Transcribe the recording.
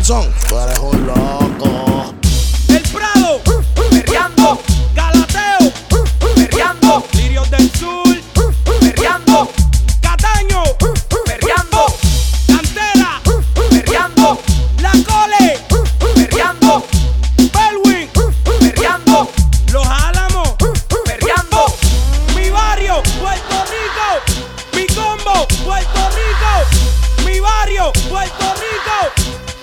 Nelson, tú eres un loco. El Prado, perreando. Galateo, perreando. Lirios del Sur, perreando. Cataño, perreando. Cantera, perreando. La Cole, perreando. Belwin, perreando. Los Álamos, perreando. Mi barrio, Puerto Rico. Mi combo, Puerto Rico. Mi barrio, Puerto Rico.